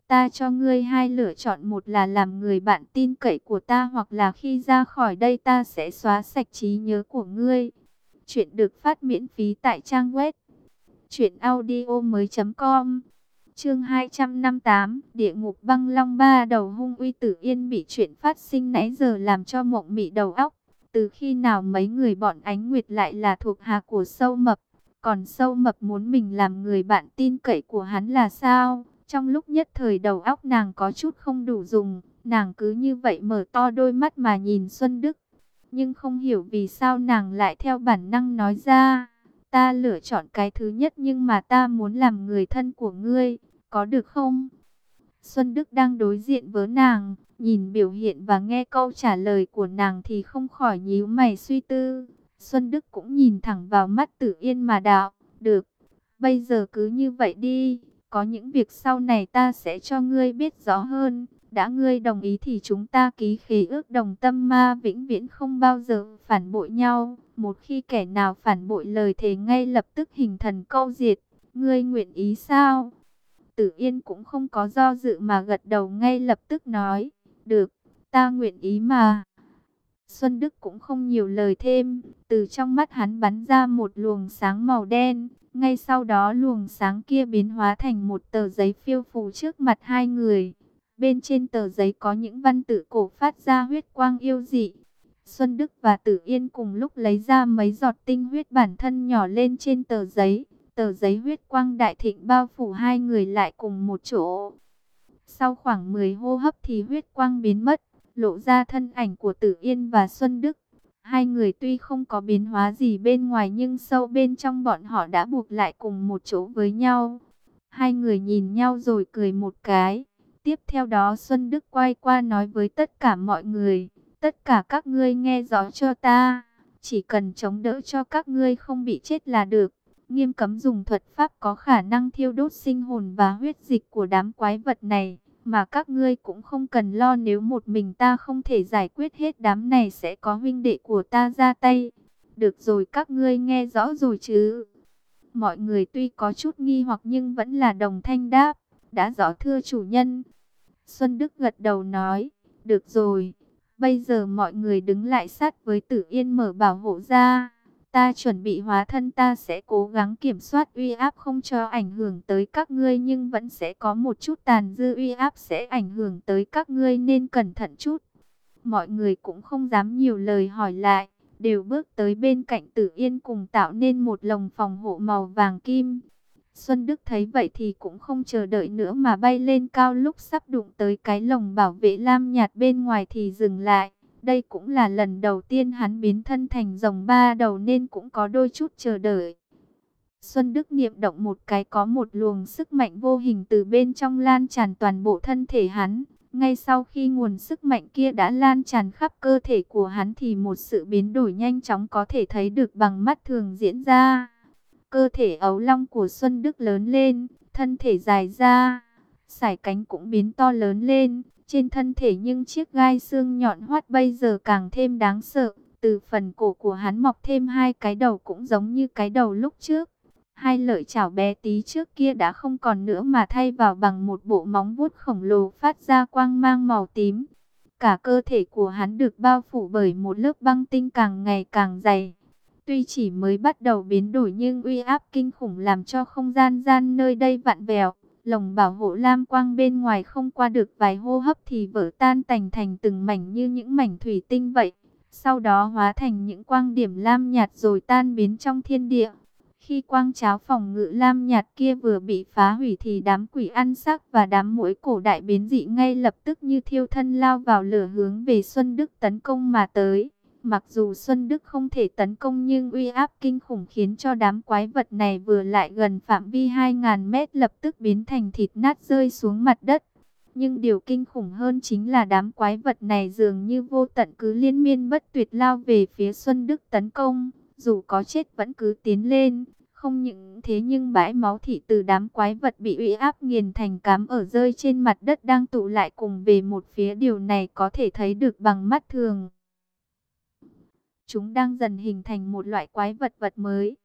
Ta cho ngươi hai lựa chọn, một là làm người bạn tin cậy của ta, hoặc là khi ra khỏi đây ta sẽ xóa sạch trí nhớ của ngươi. Chuyện được phát miễn phí tại trang web truyện audio mới chấm com. Chương hai trăm năm mươi tám, Địa ngục băng long ba đầu hung uy. Tử Yên bị chuyện phát sinh nãy giờ làm cho mộng mị đầu óc. Từ khi nào mấy người bọn Ánh Nguyệt lại là thuộc hạ của Sâu Mập? Còn Sâu Mập muốn mình làm người bạn tin cậy của hắn là sao? Trong lúc nhất thời đầu óc nàng có chút không đủ dùng, nàng cứ như vậy mở to đôi mắt mà nhìn Xuân Đức. Nhưng không hiểu vì sao nàng lại theo bản năng nói ra, ta lựa chọn cái thứ nhất, nhưng mà ta muốn làm người thân của ngươi, có được không? Xuân Đức đang đối diện với nàng, nhìn biểu hiện và nghe câu trả lời của nàng thì không khỏi nhíu mày suy tư. Xuân Đức cũng nhìn thẳng vào mắt Tử Yên mà đạo, được, bây giờ cứ như vậy đi, có những việc sau này ta sẽ cho ngươi biết rõ hơn. Đã ngươi đồng ý thì chúng ta ký khế ước đồng tâm ma, vĩnh viễn không bao giờ phản bội nhau. Một khi kẻ nào phản bội lời thề ngay lập tức hình thần câu diệt. Ngươi nguyện ý sao? Tử Yên cũng không có do dự mà gật đầu ngay lập tức nói, được, ta nguyện ý mà. Xuân Đức cũng không nhiều lời thêm, từ trong mắt hắn bắn ra một luồng sáng màu đen. Ngay sau đó luồng sáng kia biến hóa thành một tờ giấy phiêu phù trước mặt hai người. Bên trên tờ giấy có những văn tự cổ phát ra huyết quang yêu dị. Xuân Đức và Tử Yên cùng lúc lấy ra mấy giọt tinh huyết bản thân nhỏ lên trên tờ giấy. Tờ giấy huyết quang đại thịnh bao phủ hai người lại cùng một chỗ. Sau khoảng mười hô hấp thì huyết quang biến mất, lộ ra thân ảnh của Tử Yên và Xuân Đức. Hai người tuy không có biến hóa gì bên ngoài nhưng sâu bên trong bọn họ đã buộc lại cùng một chỗ với nhau. Hai người nhìn nhau rồi cười một cái. Tiếp theo đó Xuân Đức quay qua nói với tất cả mọi người, tất cả các ngươi nghe rõ cho ta, chỉ cần chống đỡ cho các ngươi không bị chết là được. Nghiêm cấm dùng thuật pháp có khả năng thiêu đốt sinh hồn và huyết dịch của đám quái vật này. Mà các ngươi cũng không cần lo, nếu một mình ta không thể giải quyết hết đám này sẽ có huynh đệ của ta ra tay. Được rồi, các ngươi nghe rõ rồi chứ? Mọi người tuy có chút nghi hoặc nhưng vẫn là đồng thanh đáp, đã rõ thưa chủ nhân. Xuân Đức gật đầu nói, được rồi, bây giờ mọi người đứng lại sát với Tử Yên mở bảo hộ ra. Ta chuẩn bị hóa thân, ta sẽ cố gắng kiểm soát uy áp không cho ảnh hưởng tới các ngươi, nhưng vẫn sẽ có một chút tàn dư uy áp sẽ ảnh hưởng tới các ngươi nên cẩn thận chút. Mọi người cũng không dám nhiều lời hỏi lại, đều bước tới bên cạnh Tử Yên cùng tạo nên một lồng phòng hộ màu vàng kim. Xuân Đức thấy vậy thì cũng không chờ đợi nữa mà bay lên cao, lúc sắp đụng tới cái lồng bảo vệ lam nhạt bên ngoài thì dừng lại. Đây cũng là lần đầu tiên hắn biến thân thành rồng ba đầu nên cũng có đôi chút chờ đợi. Xuân Đức niệm động một cái, có một luồng sức mạnh vô hình từ bên trong lan tràn toàn bộ thân thể hắn. Ngay sau khi nguồn sức mạnh kia đã lan tràn khắp cơ thể của hắn thì một sự biến đổi nhanh chóng có thể thấy được bằng mắt thường diễn ra. Cơ thể ấu long của Xuân Đức lớn lên, thân thể dài ra, sải cánh cũng biến to lớn lên. Trên thân thể nhưng chiếc gai xương nhọn hoắt bây giờ càng thêm đáng sợ. Từ phần cổ của hắn mọc thêm hai cái đầu cũng giống như cái đầu lúc trước. Hai lợi chảo bé tí trước kia đã không còn nữa mà thay vào bằng một bộ móng vuốt khổng lồ phát ra quang mang màu tím. Cả cơ thể của hắn được bao phủ bởi một lớp băng tinh càng ngày càng dày. Tuy chỉ mới bắt đầu biến đổi nhưng uy áp kinh khủng làm cho không gian gian nơi đây vặn vẹo. Lồng bảo hộ lam quang bên ngoài không qua được vài hô hấp thì vỡ tan tành thành từng mảnh như những mảnh thủy tinh vậy. Sau đó hóa thành những quang điểm lam nhạt rồi tan biến trong thiên địa. Khi quang cháo phòng ngự lam nhạt kia vừa bị phá hủy thì đám quỷ ăn xác và đám muỗi cổ đại biến dị ngay lập tức như thiêu thân lao vào lửa hướng về Xuân Đức tấn công mà tới. Mặc dù Xuân Đức không thể tấn công nhưng uy áp kinh khủng khiến cho đám quái vật này vừa lại gần phạm vi hai nghìn mét lập tức biến thành thịt nát rơi xuống mặt đất. Nhưng điều kinh khủng hơn chính là đám quái vật này dường như vô tận cứ liên miên bất tuyệt lao về phía Xuân Đức tấn công. Dù có chết vẫn cứ tiến lên. Không những thế nhưng bãi máu thịt từ đám quái vật bị uy áp nghiền thành cám ở rơi trên mặt đất đang tụ lại cùng về một phía, điều này có thể thấy được bằng mắt thường. Chúng đang dần hình thành một loại quái vật vật mới.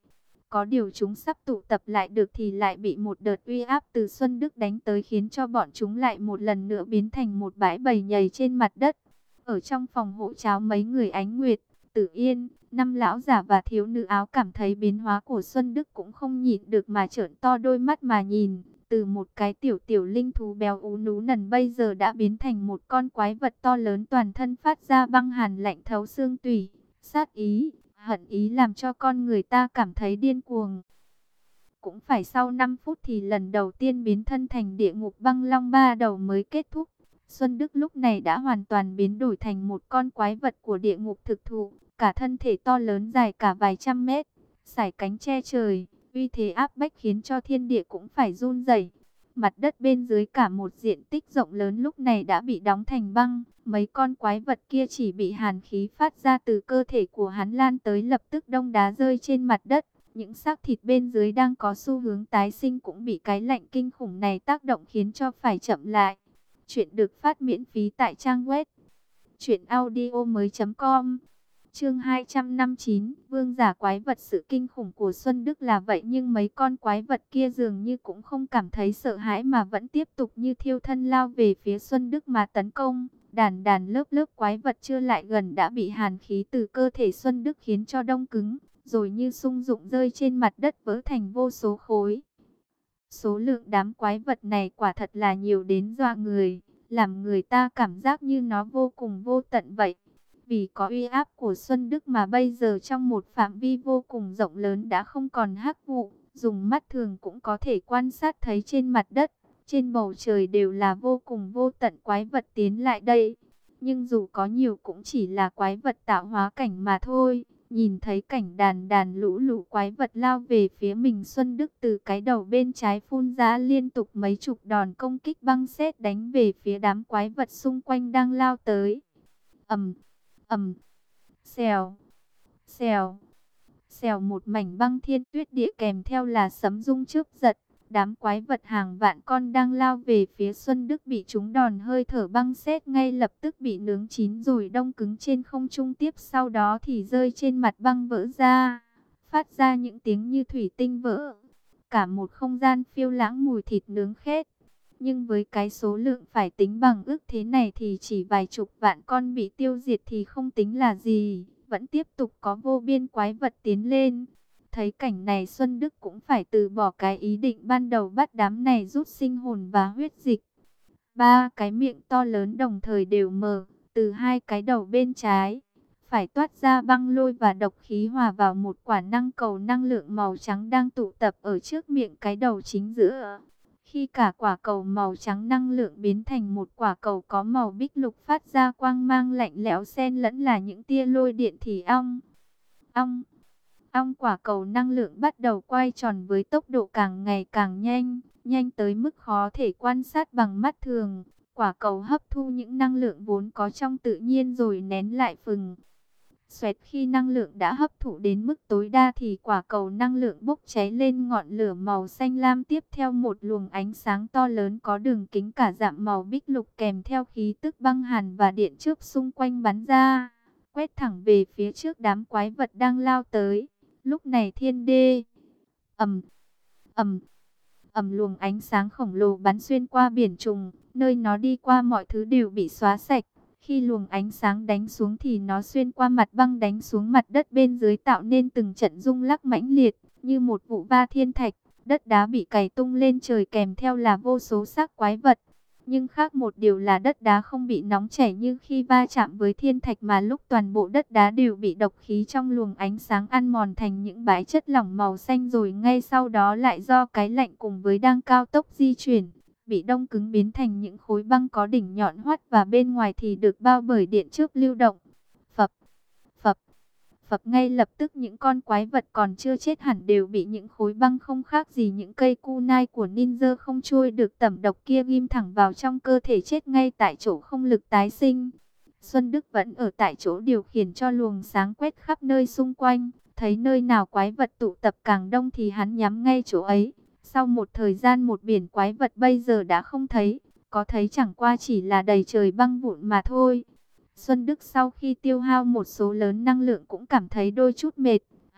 Có điều chúng sắp tụ tập lại được thì lại bị một đợt uy áp từ Xuân Đức đánh tới, khiến cho bọn chúng lại một lần nữa biến thành một bãi bầy nhầy trên mặt đất. Ở trong phòng hộ cháo, mấy người Ánh Nguyệt, Tử Yên, năm lão giả và thiếu nữ áo cảm thấy biến hóa của Xuân Đức cũng không nhịn được mà trợn to đôi mắt mà nhìn. Từ một cái tiểu tiểu linh thú béo ú nú nần bây giờ đã biến thành một con quái vật to lớn, toàn thân phát ra băng hàn lạnh thấu xương tủy, sát ý, hận ý làm cho con người ta cảm thấy điên cuồng. Cũng phải sau năm phút thì lần đầu tiên biến thân thành địa ngục băng long ba đầu mới kết thúc. Xuân Đức lúc này đã hoàn toàn biến đổi thành một con quái vật của địa ngục thực thụ, cả thân thể to lớn dài cả vài trăm mét, sải cánh che trời, uy thế áp bách khiến cho thiên địa cũng phải run rẩy. Mặt đất bên dưới cả một diện tích rộng lớn lúc này đã bị đóng thành băng, mấy con quái vật kia chỉ bị hàn khí phát ra từ cơ thể của hắn lan tới lập tức đông đá rơi trên mặt đất. Những xác thịt bên dưới đang có xu hướng tái sinh cũng bị cái lạnh kinh khủng này tác động khiến cho phải chậm lại. Chuyện được phát miễn phí tại trang web truyện audio mới chấm com. Chương hai trăm năm mươi chín, vương giả quái vật. Sự kinh khủng của Xuân Đức là vậy nhưng mấy con quái vật kia dường như cũng không cảm thấy sợ hãi mà vẫn tiếp tục như thiêu thân lao về phía Xuân Đức mà tấn công. Đàn đàn lớp lớp quái vật chưa lại gần đã bị hàn khí từ cơ thể Xuân Đức khiến cho đông cứng, rồi như sung dụng rơi trên mặt đất vỡ thành vô số khối. Số lượng đám quái vật này quả thật là nhiều đến dọa người, làm người ta cảm giác như nó vô cùng vô tận vậy. Vì có uy áp của Xuân Đức mà bây giờ trong một phạm vi vô cùng rộng lớn đã không còn hắc vụ, dùng mắt thường cũng có thể quan sát thấy trên mặt đất, trên bầu trời đều là vô cùng vô tận quái vật tiến lại đây. Nhưng dù có nhiều cũng chỉ là quái vật tạo hóa cảnh mà thôi. Nhìn thấy cảnh đàn đàn lũ lũ quái vật lao về phía mình, Xuân Đức từ cái đầu bên trái phun ra liên tục mấy chục đòn công kích băng sét đánh về phía đám quái vật xung quanh đang lao tới. Ầm, ầm, xèo, xèo, xèo, một mảnh băng thiên tuyết địa kèm theo là sấm rung chớp giật. Đám quái vật hàng vạn con đang lao về phía Xuân Đức bị trúng đòn hơi thở băng sét ngay lập tức bị nướng chín rồi đông cứng trên không trung, tiếp sau đó thì rơi trên mặt băng vỡ ra, phát ra những tiếng như thủy tinh vỡ. Cả một không gian phiêu lãng mùi thịt nướng khét. Nhưng với cái số lượng phải tính bằng ức thế này thì chỉ vài chục vạn con bị tiêu diệt thì không tính là gì, vẫn tiếp tục có vô biên quái vật tiến lên. Thấy cảnh này Xuân Đức cũng phải từ bỏ cái ý định ban đầu bắt đám này rút sinh hồn và huyết dịch. Ba cái miệng to lớn đồng thời đều mở, từ hai cái đầu bên trái, phải toát ra băng lôi và độc khí hòa vào một quả năng cầu năng lượng màu trắng đang tụ tập ở trước miệng cái đầu chính giữa. Khi cả quả cầu màu trắng năng lượng biến thành một quả cầu có màu bích lục phát ra quang mang lạnh lẽo xen lẫn là những tia lôi điện thì ong, ong. Ong quả cầu năng lượng bắt đầu quay tròn với tốc độ càng ngày càng nhanh, nhanh tới mức khó thể quan sát bằng mắt thường. Quả cầu hấp thu những năng lượng vốn có trong tự nhiên rồi nén lại phừng. Xoẹt, khi năng lượng đã hấp thụ đến mức tối đa thì quả cầu năng lượng bốc cháy lên ngọn lửa màu xanh lam, tiếp theo một luồng ánh sáng to lớn có đường kính cả dặm màu bích lục kèm theo khí tức băng hàn và điện chớp xung quanh bắn ra, quét thẳng về phía trước đám quái vật đang lao tới. Lúc này thiên đê, ầm, ầm, ầm, luồng ánh sáng khổng lồ bắn xuyên qua biển trùng, nơi nó đi qua mọi thứ đều bị xóa sạch. Khi luồng ánh sáng đánh xuống thì nó xuyên qua mặt băng đánh xuống mặt đất bên dưới, tạo nên từng trận rung lắc mãnh liệt, như một vụ va thiên thạch. Đất đá bị cày tung lên trời kèm theo là vô số xác quái vật. Nhưng khác một điều là đất đá không bị nóng chảy như khi va chạm với thiên thạch, mà lúc toàn bộ đất đá đều bị độc khí trong luồng ánh sáng ăn mòn thành những bãi chất lỏng màu xanh, rồi ngay sau đó lại do cái lạnh cùng với đang cao tốc di chuyển, bị đông cứng biến thành những khối băng có đỉnh nhọn hoắt và bên ngoài thì được bao bởi điện chớp lưu động. Phập, phập, phập, ngay lập tức những con quái vật còn chưa chết hẳn đều bị những khối băng không khác gì những cây kunai của ninja không trôi được tẩm độc kia ghim thẳng vào trong cơ thể, chết ngay tại chỗ không lực tái sinh. Xuân Đức vẫn ở tại chỗ điều khiển cho luồng sáng quét khắp nơi xung quanh, thấy nơi nào quái vật tụ tập càng đông thì hắn nhắm ngay chỗ ấy. Sau một thời gian một biển quái vật bây giờ đã không thấy, có thấy chẳng qua chỉ là đầy trời băng vụn mà thôi. Xuân Đức sau khi tiêu hao một số lớn năng lượng cũng cảm thấy đôi chút mệt.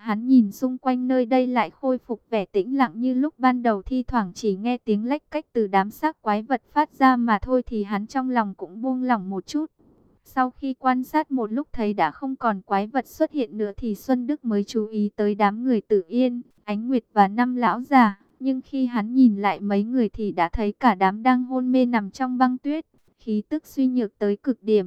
Hắn nhìn xung quanh nơi đây lại khôi phục vẻ tĩnh lặng như lúc ban đầu, thi thoảng chỉ nghe tiếng lách cách từ đám xác quái vật phát ra mà thôi thì hắn trong lòng cũng buông lỏng một chút. Sau khi quan sát một lúc thấy đã không còn quái vật xuất hiện nữa thì Xuân Đức mới chú ý tới đám người Tử Yên, Ánh Nguyệt và năm lão già. Nhưng khi hắn nhìn lại mấy người thì đã thấy cả đám đang hôn mê nằm trong băng tuyết, khí tức suy nhược tới cực điểm.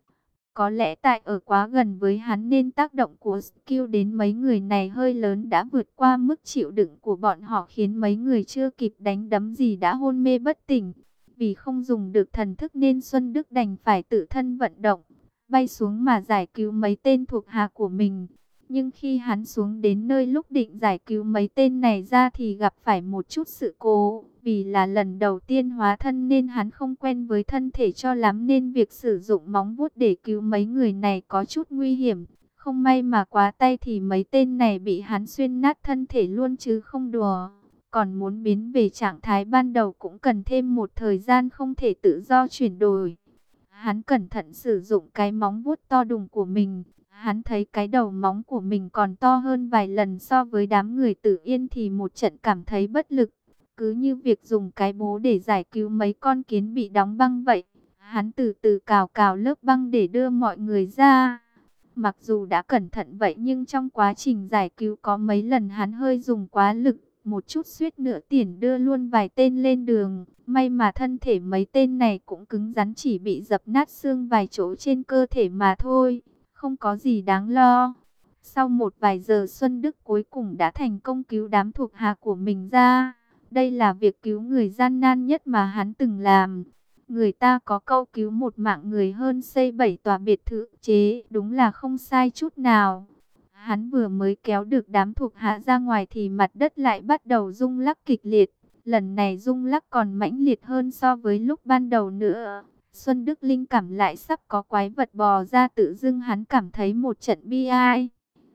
Có lẽ tại ở quá gần với hắn nên tác động của skill đến mấy người này hơi lớn, đã vượt qua mức chịu đựng của bọn họ, khiến mấy người chưa kịp đánh đấm gì đã hôn mê bất tỉnh. Vì không dùng được thần thức nên Xuân Đức đành phải tự thân vận động, bay xuống mà giải cứu mấy tên thuộc hạ của mình. Nhưng khi hắn xuống đến nơi lúc định giải cứu mấy tên này ra thì gặp phải một chút sự cố. Vì là lần đầu tiên hóa thân nên hắn không quen với thân thể cho lắm, nên việc sử dụng móng vuốt để cứu mấy người này có chút nguy hiểm. Không may mà quá tay thì mấy tên này bị hắn xuyên nát thân thể luôn chứ không đùa. Còn muốn biến về trạng thái ban đầu cũng cần thêm một thời gian, không thể tự do chuyển đổi. Hắn cẩn thận sử dụng cái móng vuốt to đùng của mình. Hắn thấy cái đầu móng của mình còn to hơn vài lần so với đám người Tử Yên thì một trận cảm thấy bất lực. Cứ như việc dùng cái bố để giải cứu mấy con kiến bị đóng băng vậy. Hắn từ từ cào cào lớp băng để đưa mọi người ra. Mặc dù đã cẩn thận vậy nhưng trong quá trình giải cứu có mấy lần hắn hơi dùng quá lực. Một chút suýt nữa tiền đưa luôn vài tên lên đường. May mà thân thể mấy tên này cũng cứng rắn, chỉ bị dập nát xương vài chỗ trên cơ thể mà thôi. Không có gì đáng lo. Sau một vài giờ Xuân Đức cuối cùng đã thành công cứu đám thuộc hạ của mình ra. Đây là việc cứu người gian nan nhất mà hắn từng làm. Người ta có câu cứu một mạng người hơn xây bảy tòa biệt thự chế, đúng là không sai chút nào. Hắn vừa mới kéo được đám thuộc hạ ra ngoài thì mặt đất lại bắt đầu rung lắc kịch liệt. Lần này rung lắc còn mãnh liệt hơn so với lúc ban đầu nữa. Xuân Đức linh cảm lại sắp có quái vật bò ra, tự dưng hắn cảm thấy một trận bi ai.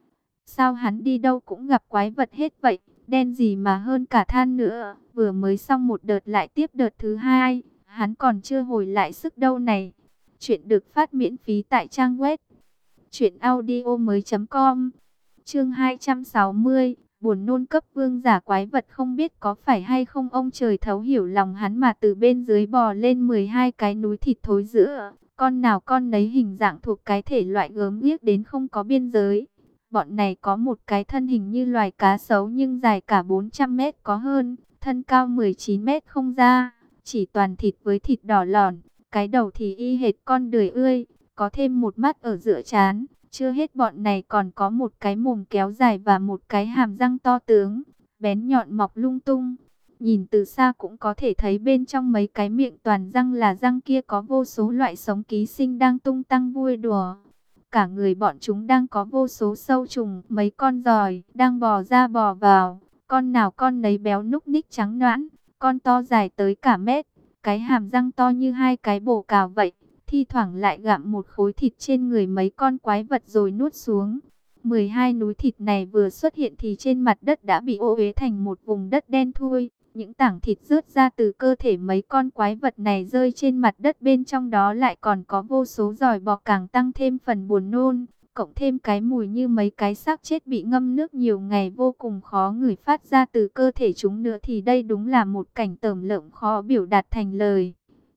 Sao hắn đi đâu cũng gặp quái vật hết vậy, đen gì mà hơn cả than nữa. Vừa mới xong một đợt lại tiếp đợt thứ hai, hắn còn chưa hồi lại sức đâu này. Chuyện được phát miễn phí tại trang web truyện audio mới chấm com. Chương hai trăm sáu mươi, buồn nôn cấp vương giả. Quái vật không biết có phải hay không ông trời thấu hiểu lòng hắn mà từ bên dưới bò lên mười hai cái núi thịt thối giữa. Con nào con nấy hình dạng thuộc cái thể loại gớm ghiếc đến không có biên giới. Bọn này có một cái thân hình như loài cá sấu nhưng dài cả bốn trăm mét có hơn, thân cao mười chín mét không da, chỉ toàn thịt với thịt đỏ lòn. Cái đầu thì y hệt con đười ươi, có thêm một mắt ở giữa trán. Chưa hết, bọn này còn có một cái mồm kéo dài và một cái hàm răng to tướng, bén nhọn mọc lung tung. Nhìn từ xa cũng có thể thấy bên trong mấy cái miệng toàn răng là răng kia có vô số loại sống ký sinh đang tung tăng vui đùa. Cả người bọn chúng đang có vô số sâu trùng, mấy con giòi đang bò ra bò vào. Con nào con nấy béo núc ních trắng nõn, con to dài tới cả mét. Cái hàm răng to như hai cái bổ cào vậy. Thi thoảng lại gặm một khối thịt trên người mấy con quái vật rồi nuốt xuống. mười hai núi thịt này vừa xuất hiện thì trên mặt đất đã bị ô uế thành một vùng đất đen thui. Những tảng thịt rớt ra từ cơ thể mấy con quái vật này rơi trên mặt đất, bên trong đó lại còn có vô số giòi bọ, càng tăng thêm phần buồn nôn. Cộng thêm cái mùi như mấy cái xác chết bị ngâm nước nhiều ngày vô cùng khó ngửi phát ra từ cơ thể chúng nữa thì đây đúng là một cảnh tởm lợm khó biểu đạt thành lời.